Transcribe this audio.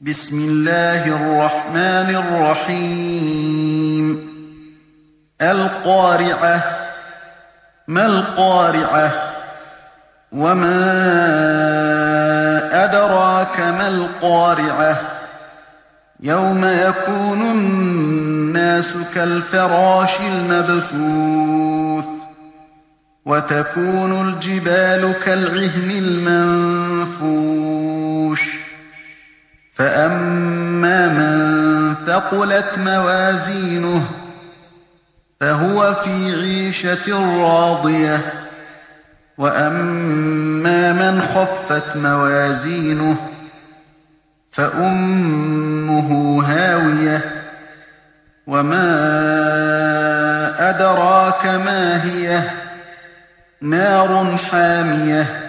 بسم الله الرحمن الرحيم القارعة ما القارعة وما أدراك ما القارعة يوم يكون الناس كالفراش المبثوث وتكون الجبال كالعهن المنفوش فأما من ثقلت موازينه فهو في عيشة راضية وأما من خفت موازينه فأمه هاوية وما أدراك ما هي نار حامية